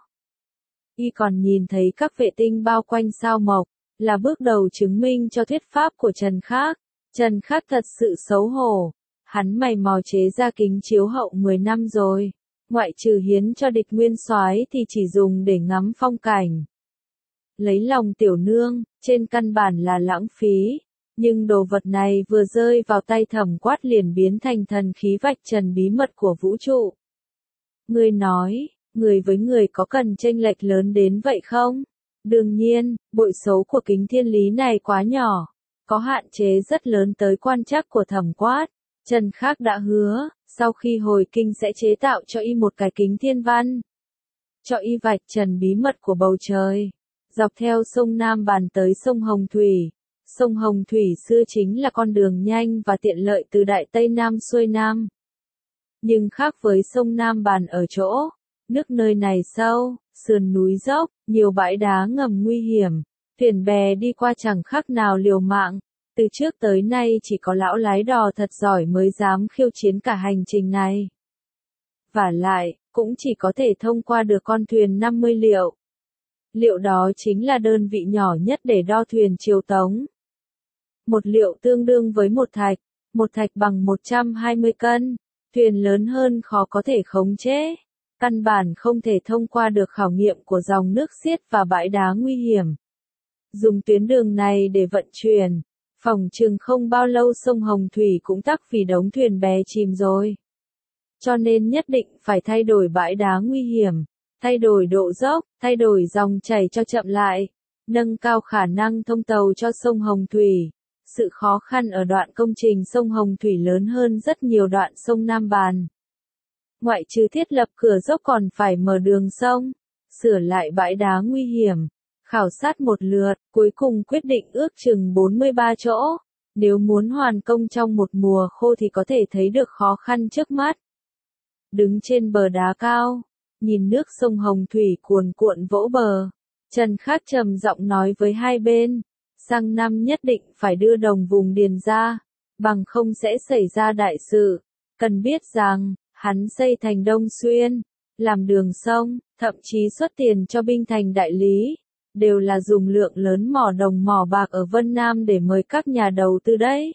A: Y còn nhìn thấy các vệ tinh bao quanh sao mộc, là bước đầu chứng minh cho thuyết pháp của Trần Khác. Trần Khác thật sự xấu hổ, hắn mày mò chế ra kính chiếu hậu 10 năm rồi, ngoại trừ hiến cho địch nguyên soái thì chỉ dùng để ngắm phong cảnh. Lấy lòng tiểu nương, trên căn bản là lãng phí, nhưng đồ vật này vừa rơi vào tay Thẩm Quát liền biến thành thần khí vạch trần bí mật của vũ trụ. Ngươi nói, người với người có cần chênh lệch lớn đến vậy không? Đương nhiên, bội số của kính thiên lý này quá nhỏ, có hạn chế rất lớn tới quan trắc của Thẩm Quát. Trần Khác đã hứa, sau khi hồi kinh sẽ chế tạo cho y một cái kính thiên văn, cho y vạch trần bí mật của bầu trời. Dọc theo sông Nam Bàn tới sông Hồng Thủy. Sông Hồng Thủy xưa chính là con đường nhanh và tiện lợi từ Đại Tây Nam xuôi Nam. Nhưng khác với sông Nam Bàn ở chỗ, nước nơi này sâu, sườn núi dốc, nhiều bãi đá ngầm nguy hiểm, thuyền bè đi qua chẳng khác nào liều mạng. Từ trước tới nay chỉ có lão lái đò thật giỏi mới dám khiêu chiến cả hành trình này. Vả lại, cũng chỉ có thể thông qua được con thuyền 50 liệu. Liệu đó chính là đơn vị nhỏ nhất để đo thuyền chiều tống. Một liệu tương đương với một thạch bằng 120 cân, thuyền lớn hơn khó có thể khống chế, căn bản không thể thông qua được khảo nghiệm của dòng nước xiết và bãi đá nguy hiểm. Dùng tuyến đường này để vận chuyển, phỏng chừng không bao lâu sông Hồng Thủy cũng tắc vì đống thuyền bè chìm rồi. Cho nên nhất định phải thay đổi bãi đá nguy hiểm, thay đổi độ dốc, thay đổi dòng chảy cho chậm lại, nâng cao khả năng thông tàu cho sông Hồng Thủy. Sự khó khăn ở đoạn công trình sông Hồng Thủy lớn hơn rất nhiều đoạn sông Nam Bàn. Ngoại trừ thiết lập cửa dốc còn phải mở đường sông, sửa lại bãi đá nguy hiểm, khảo sát một lượt, cuối cùng quyết định ước chừng 43 chỗ. Nếu muốn hoàn công trong một mùa khô thì có thể thấy được khó khăn trước mắt. Đứng trên bờ đá cao, nhìn nước sông Hồng Thủy cuồn cuộn vỗ bờ, Trần Khắc trầm giọng nói với hai bên, sang năm nhất định phải đưa đồng vùng điền ra, bằng không sẽ xảy ra đại sự. Cần biết rằng, hắn xây thành Đông Xuyên, làm đường sông, thậm chí xuất tiền cho binh thành đại lý, đều là dùng lượng lớn mỏ đồng mỏ bạc ở Vân Nam để mời các nhà đầu tư đấy.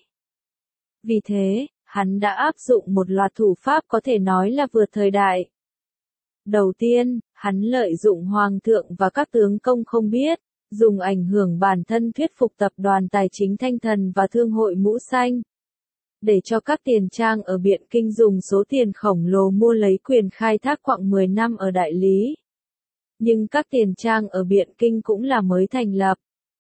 A: Vì thế, hắn đã áp dụng một loạt thủ pháp có thể nói là vượt thời đại. Đầu tiên, hắn lợi dụng hoàng thượng và các tướng công không biết, dùng ảnh hưởng bản thân thuyết phục tập đoàn tài chính Thanh Thần và thương hội Mũ Xanh, để cho các tiền trang ở Biện Kinh dùng số tiền khổng lồ mua lấy quyền khai thác quặng 10 năm ở đại lý. Nhưng các tiền trang ở Biện Kinh cũng là mới thành lập.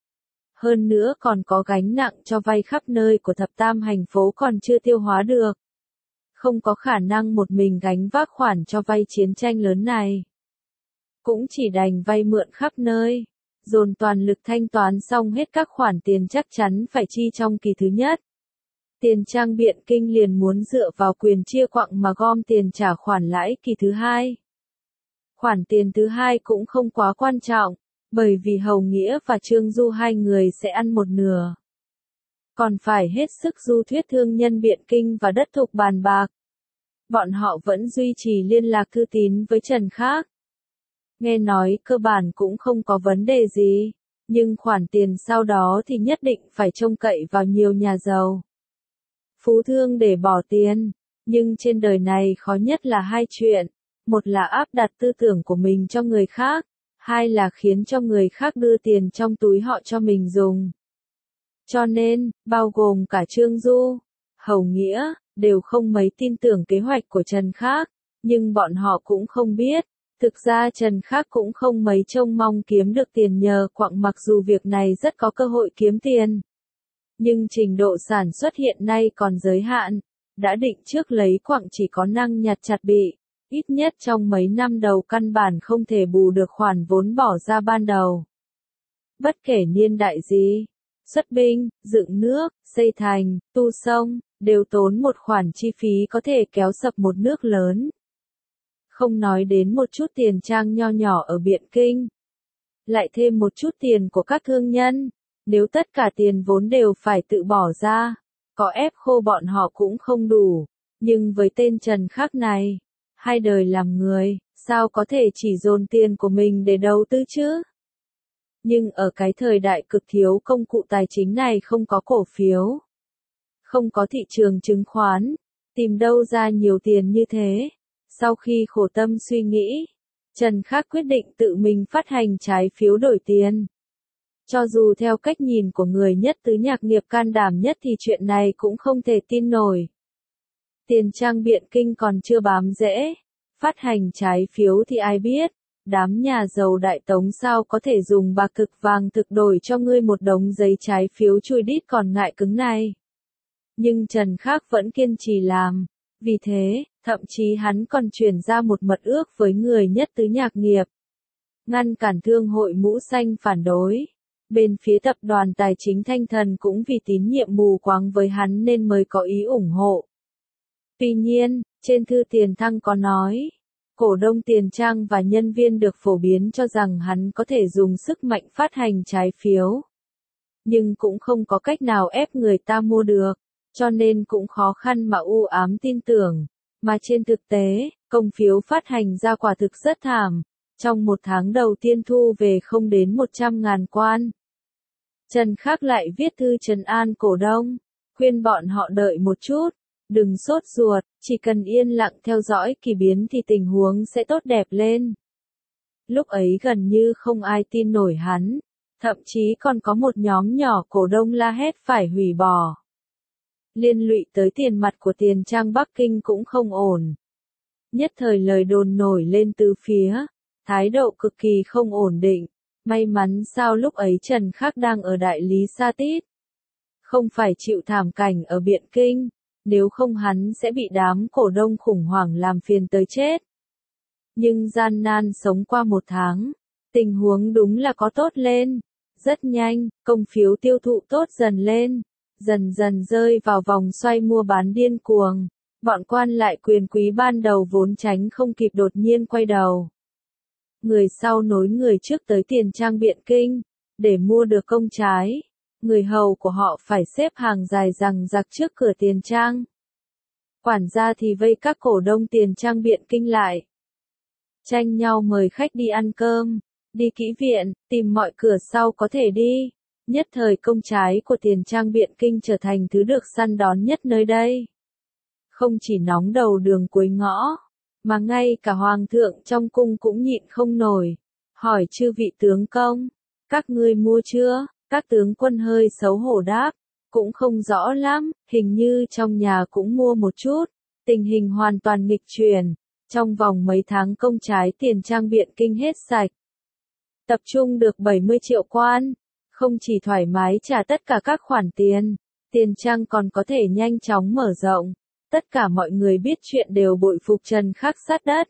A: Hơn nữa còn có gánh nặng cho vay khắp nơi của thập tam hành phố còn chưa tiêu hóa được. Không có khả năng một mình gánh vác khoản cho vay chiến tranh lớn này. Cũng chỉ đành vay mượn khắp nơi, dồn toàn lực thanh toán xong hết các khoản tiền chắc chắn phải chi trong kỳ thứ nhất. Tiền trang Biện Kinh liền muốn dựa vào quyền chia quặng mà gom tiền trả khoản lãi kỳ thứ hai. Khoản tiền thứ hai cũng không quá quan trọng, bởi vì Hầu Nghĩa và Trương Du hai người sẽ ăn một nửa. Còn phải hết sức du thuyết thương nhân Biện Kinh và đất thục bàn bạc. Bọn họ vẫn duy trì liên lạc thư tín với Trần Khắc. Nghe nói cơ bản cũng không có vấn đề gì, nhưng khoản tiền sau đó thì nhất định phải trông cậy vào nhiều nhà giàu. Phú thương để bỏ tiền, nhưng trên đời này khó nhất là hai chuyện, một là áp đặt tư tưởng của mình cho người khác, hai là khiến cho người khác đưa tiền trong túi họ cho mình dùng. Cho nên, bao gồm cả Trương Du, Hầu Nghĩa, đều không mấy tin tưởng kế hoạch của Trần Khắc, nhưng bọn họ cũng không biết, thực ra Trần Khắc cũng không mấy trông mong kiếm được tiền nhờ quặng mặc dù việc này rất có cơ hội kiếm tiền. Nhưng trình độ sản xuất hiện nay còn giới hạn, đã định trước lấy quặng chỉ có năng nhặt chặt bị, ít nhất trong mấy năm đầu căn bản không thể bù được khoản vốn bỏ ra ban đầu. Bất kể niên đại gì, xuất binh, dựng nước, xây thành, tu sông, đều tốn một khoản chi phí có thể kéo sập một nước lớn. Không nói đến một chút tiền trang nho nhỏ ở Biện Kinh. Lại thêm một chút tiền của các thương nhân, nếu tất cả tiền vốn đều phải tự bỏ ra, có ép khô bọn họ cũng không đủ. Nhưng với tên Trần Khắc này, hai đời làm người, sao có thể chỉ dồn tiền của mình để đầu tư chứ? Nhưng ở cái thời đại cực thiếu công cụ tài chính này không có cổ phiếu, không có thị trường chứng khoán, tìm đâu ra nhiều tiền như thế. Sau khi khổ tâm suy nghĩ, Trần Khắc quyết định tự mình phát hành trái phiếu đổi tiền. Cho dù theo cách nhìn của người nhất tứ nhạc nghiệp can đảm nhất thì chuyện này cũng không thể tin nổi. Tiền trang Biện Kinh còn chưa bám rễ, phát hành trái phiếu thì ai biết, đám nhà giàu Đại Tống sao có thể dùng bạc thực vàng thực đổi cho ngươi một đống giấy trái phiếu chùi đít còn ngại cứng này. Nhưng Trần Khắc vẫn kiên trì làm, vì thế, thậm chí hắn còn chuyển ra một mật ước với người nhất tứ nhạc nghiệp. Ngăn cản thương hội Mũ Xanh phản đối. Bên phía tập đoàn tài chính Thanh Thần cũng vì tín nhiệm mù quáng với hắn nên mới có ý ủng hộ. Tuy nhiên, trên thư tiền thăng có nói, Cổ đông Tiền Trang và nhân viên được phổ biến cho rằng hắn có thể dùng sức mạnh phát hành trái phiếu. Nhưng cũng không có cách nào ép người ta mua được, cho nên cũng khó khăn mà u ám tin tưởng. Mà trên thực tế, công phiếu phát hành ra quả thực rất thảm. Trong một tháng đầu tiên thu về không đến 100.000 quan. Trần Khắc lại viết thư trấn an cổ đông, khuyên bọn họ đợi một chút, đừng sốt ruột, chỉ cần yên lặng theo dõi kỳ biến thì tình huống sẽ tốt đẹp lên. Lúc ấy gần như không ai tin nổi hắn, thậm chí còn có một nhóm nhỏ cổ đông la hét phải hủy bỏ. Liên lụy tới tiền mặt của Tiền Trang Bắc Kinh cũng không ổn. Nhất thời lời đồn nổi lên từ phía, thái độ cực kỳ không ổn định. May mắn sao lúc ấy Trần Khắc đang ở đại lý Sa Tít. Không phải chịu thảm cảnh ở Biện Kinh, nếu không hắn sẽ bị đám cổ đông khủng hoảng làm phiền tới chết. Nhưng gian nan sống qua một tháng, tình huống đúng là có tốt lên. Rất nhanh, công phiếu tiêu thụ tốt dần lên, dần dần rơi vào vòng xoay mua bán điên cuồng. Bọn quan lại quyền quý ban đầu vốn tránh không kịp đột nhiên quay đầu. Người sau nối người trước tới Tiền Trang Biện Kinh, để mua được công trái. Người hầu của họ phải xếp hàng dài dằng dặc trước cửa Tiền Trang. Quản gia thì vây các cổ đông Tiền Trang Biện Kinh lại. Tranh nhau mời khách đi ăn cơm, đi kỹ viện, tìm mọi cửa sau có thể đi. Nhất thời công trái của Tiền Trang Biện Kinh trở thành thứ được săn đón nhất nơi đây. Không chỉ nóng đầu đường cuối ngõ, mà ngay cả hoàng thượng trong cung cũng nhịn không nổi. Hỏi chư vị tướng công, các ngươi mua chưa? Các tướng quân hơi xấu hổ đáp, cũng không rõ lắm, hình như trong nhà cũng mua một chút. Tình hình hoàn toàn nghịch chuyển, trong vòng mấy tháng công trái Tiền Trang Biện Kinh hết sạch. Tập trung được 70 triệu quan, không chỉ thoải mái trả tất cả các khoản tiền, Tiền Trang còn có thể nhanh chóng mở rộng. Tất cả mọi người biết chuyện đều bội phục Trần Khắc sát đất.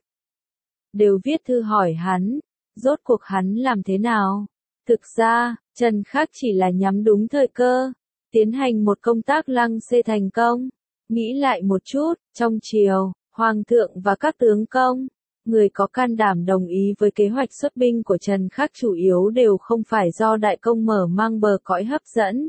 A: Đều viết thư hỏi hắn, rốt cuộc hắn làm thế nào? Thực ra, Trần Khắc chỉ là nhắm đúng thời cơ, tiến hành một công tác lăng xê thành công. Nghĩ lại một chút, trong triều, Hoàng thượng và các tướng công, người có can đảm đồng ý với kế hoạch xuất binh của Trần Khắc chủ yếu đều không phải do đại công mở mang bờ cõi hấp dẫn,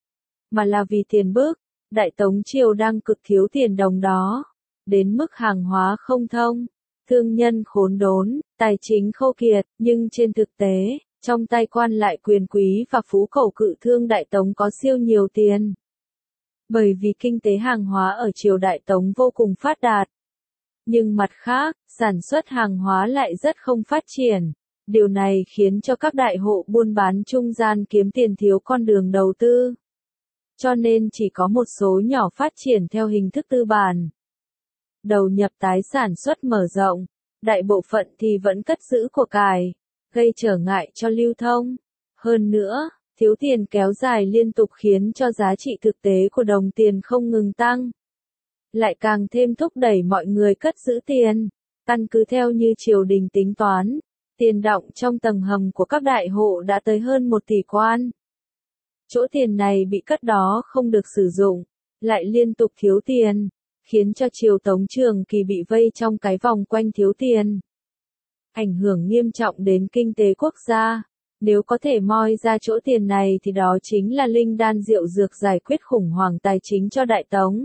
A: mà là vì tiền bức. Đại Tống triều đang cực thiếu tiền đồng đó, đến mức hàng hóa không thông, thương nhân khốn đốn, tài chính khô kiệt, nhưng trên thực tế, trong tay quan lại quyền quý và phú khẩu cự thương Đại Tống có siêu nhiều tiền. Bởi vì kinh tế hàng hóa ở triều Đại Tống vô cùng phát đạt. Nhưng mặt khác, sản xuất hàng hóa lại rất không phát triển. Điều này khiến cho các đại hộ buôn bán trung gian kiếm tiền thiếu con đường đầu tư. Cho nên chỉ có một số nhỏ phát triển theo hình thức tư bản. Đầu nhập tái sản xuất mở rộng, đại bộ phận thì vẫn cất giữ của cải, gây trở ngại cho lưu thông. Hơn nữa, thiếu tiền kéo dài liên tục khiến cho giá trị thực tế của đồng tiền không ngừng tăng. Lại càng thêm thúc đẩy mọi người cất giữ tiền. Căn cứ theo như triều đình tính toán, tiền đọng trong tầng hầm của các đại hộ đã tới hơn 1 tỷ quan. Chỗ tiền này bị cất đó không được sử dụng, lại liên tục thiếu tiền, khiến cho triều Tống Trường Kỳ bị vây trong cái vòng quanh thiếu tiền. Ảnh hưởng nghiêm trọng đến kinh tế quốc gia. Nếu có thể moi ra chỗ tiền này thì đó chính là linh đan rượu dược giải quyết khủng hoảng tài chính cho Đại Tống.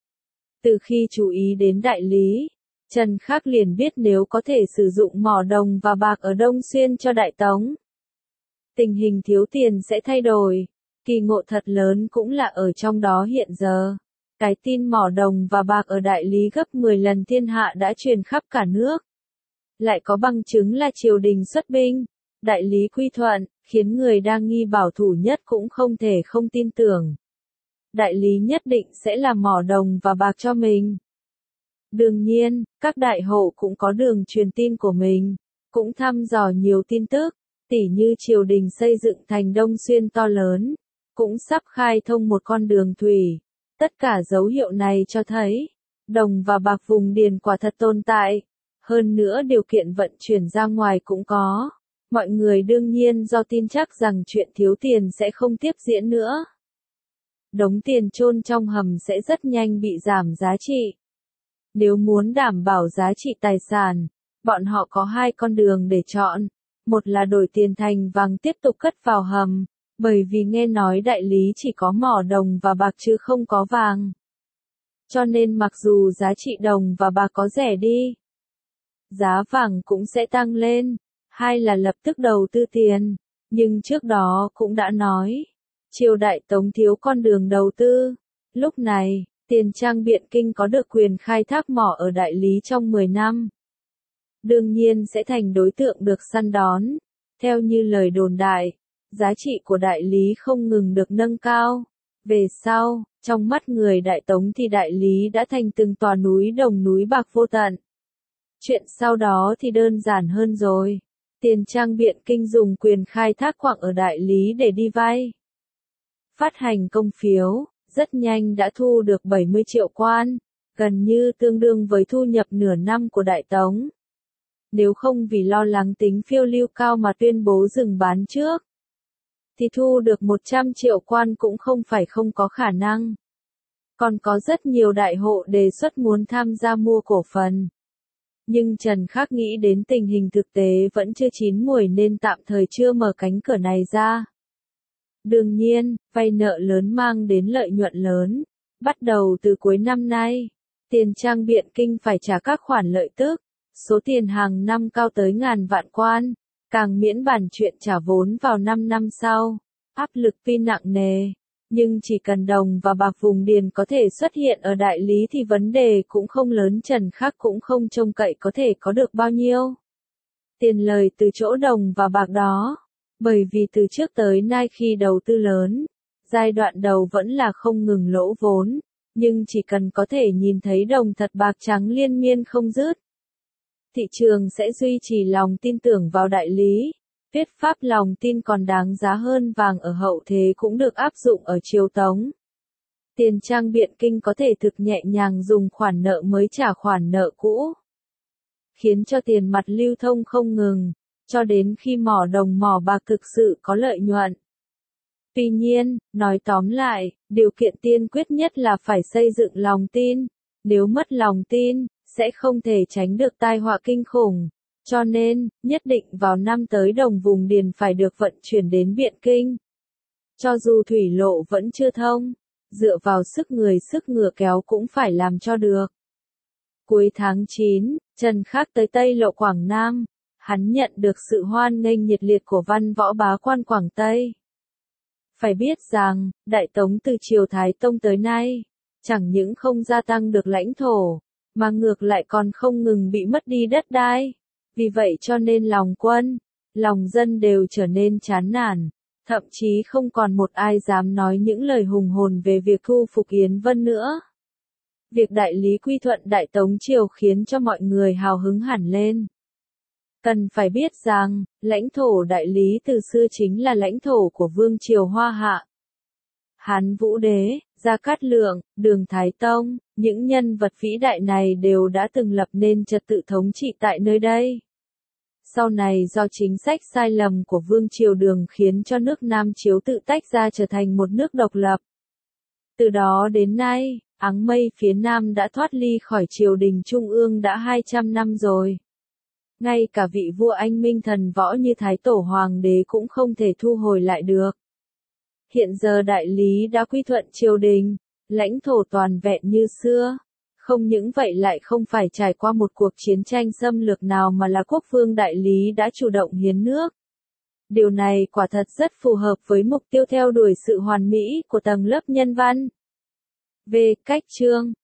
A: Từ khi chú ý đến đại lý, Trần Khắc liền biết nếu có thể sử dụng mỏ đồng và bạc ở Đông Xuyên cho Đại Tống, tình hình thiếu tiền sẽ thay đổi. Kỳ ngộ thật lớn cũng là ở trong đó hiện giờ. Cái tin mỏ đồng và bạc ở đại lý gấp 10 lần thiên hạ đã truyền khắp cả nước. Lại có bằng chứng là triều đình xuất binh, đại lý quy thuận, khiến người đang nghi bảo thủ nhất cũng không thể không tin tưởng. Đại lý nhất định sẽ làm mỏ đồng và bạc cho mình. Đương nhiên, các đại hộ cũng có đường truyền tin của mình, cũng thăm dò nhiều tin tức, tỉ như triều đình xây dựng thành Đông Xuyên to lớn, cũng sắp khai thông một con đường thủy. Tất cả dấu hiệu này cho thấy, đồng và bạc vùng điền quả thật tồn tại. Hơn nữa điều kiện vận chuyển ra ngoài cũng có. Mọi người đương nhiên do tin chắc rằng chuyện thiếu tiền sẽ không tiếp diễn nữa. Đống tiền chôn trong hầm sẽ rất nhanh bị giảm giá trị. Nếu muốn đảm bảo giá trị tài sản, Bọn họ có hai con đường để chọn. Một là đổi tiền thành vàng tiếp tục cất vào hầm, bởi vì nghe nói đại lý chỉ có mỏ đồng và bạc chứ không có vàng. Cho nên mặc dù giá trị đồng và bạc có rẻ đi, giá vàng cũng sẽ tăng lên. Hai là lập tức đầu tư tiền, nhưng trước đó cũng đã nói, triều đại Tống thiếu con đường đầu tư. Lúc này, Tiền Trang Biện Kinh có được quyền khai thác mỏ ở đại lý trong 10 năm. Đương nhiên sẽ thành đối tượng được săn đón. Theo như lời đồn đại, giá trị của đại lý không ngừng được nâng cao. Về sau, trong mắt người Đại Tống thì đại lý đã thành từng tòa núi đồng núi bạc vô tận. Chuyện sau đó thì đơn giản hơn rồi. Tiền Trang Biện Kinh dùng quyền khai thác quặng ở đại lý để đi vay. Phát hành công phiếu, rất nhanh đã thu được 70 triệu quan, gần như tương đương với thu nhập nửa năm của Đại Tống. Nếu không vì lo lắng tính phiêu lưu cao mà tuyên bố dừng bán trước, thì thu được 100 triệu quan cũng không phải không có khả năng. Còn có rất nhiều đại hộ đề xuất muốn tham gia mua cổ phần. Nhưng Trần Khắc nghĩ đến tình hình thực tế vẫn chưa chín muồi nên tạm thời chưa mở cánh cửa này ra. Đương nhiên, vay nợ lớn mang đến lợi nhuận lớn. Bắt đầu từ cuối năm nay, Tiền Trang Biện Kinh phải trả các khoản lợi tức. Số tiền hàng năm cao tới ngàn vạn quan, càng miễn bàn chuyện trả vốn vào 5 năm sau. Áp lực tuy nặng nề, nhưng chỉ cần đồng và bạc vùng điền có thể xuất hiện ở đại lý thì vấn đề cũng không lớn. Trần Khắc cũng không trông cậy có thể có được bao nhiêu tiền lời từ chỗ đồng và bạc đó. Bởi vì từ trước tới nay khi đầu tư lớn, giai đoạn đầu vẫn là không ngừng lỗ vốn, nhưng chỉ cần có thể nhìn thấy đồng thật bạc trắng liên miên không dứt, thị trường sẽ duy trì lòng tin tưởng vào đại lý. Thuyết pháp lòng tin còn đáng giá hơn vàng ở hậu thế cũng được áp dụng ở triều Tống. Tiền Trang Biện Kinh có thể thực nhẹ nhàng dùng khoản nợ mới trả khoản nợ cũ, khiến cho tiền mặt lưu thông không ngừng, cho đến khi mỏ đồng mỏ bạc thực sự có lợi nhuận. Tuy nhiên, nói tóm lại, điều kiện tiên quyết nhất là phải xây dựng lòng tin. Nếu mất lòng tin, sẽ không thể tránh được tai họa kinh khủng. Cho nên, nhất định vào năm tới đồng vùng điền phải được vận chuyển đến Biện Kinh. Cho dù thủy lộ vẫn chưa thông, dựa vào sức người sức ngựa kéo cũng phải làm cho được. Cuối tháng 9, Trần Khắc tới Tây Lộ Quảng Nam. Hắn nhận được sự hoan nghênh nhiệt liệt của văn võ bá quan Quảng Tây. Phải biết rằng, Đại Tống từ triều Thái Tông tới nay, chẳng những không gia tăng được lãnh thổ, mà ngược lại còn không ngừng bị mất đi đất đai. Vì vậy cho nên lòng quân, lòng dân đều trở nên chán nản, thậm chí không còn một ai dám nói những lời hùng hồn về việc thu phục Yến Vân nữa. Việc đại lý quy thuận Đại Tống triều khiến cho mọi người hào hứng hẳn lên. Cần phải biết rằng, lãnh thổ đại lý từ xưa chính là lãnh thổ của Vương triều Hoa Hạ. Hán Vũ Đế, Gia Cát Lượng, Đường Thái Tông, những nhân vật vĩ đại này đều đã từng lập nên trật tự thống trị tại nơi đây. Sau này do chính sách sai lầm của Vương triều Đường khiến cho nước Nam Chiếu tự tách ra trở thành một nước độc lập. Từ đó đến nay, áng mây phía Nam đã thoát ly khỏi triều đình trung ương đã 200 năm rồi. Ngay cả vị vua anh minh thần võ như Thái Tổ Hoàng đế cũng không thể thu hồi lại được. Hiện giờ đại lý đã quy thuận triều đình, lãnh thổ toàn vẹn như xưa. Không những vậy lại không phải trải qua một cuộc chiến tranh xâm lược nào mà là quốc vương đại lý đã chủ động hiến nước. Điều này quả thật rất phù hợp với mục tiêu theo đuổi sự hoàn mỹ của tầng lớp nhân văn. Về cách chương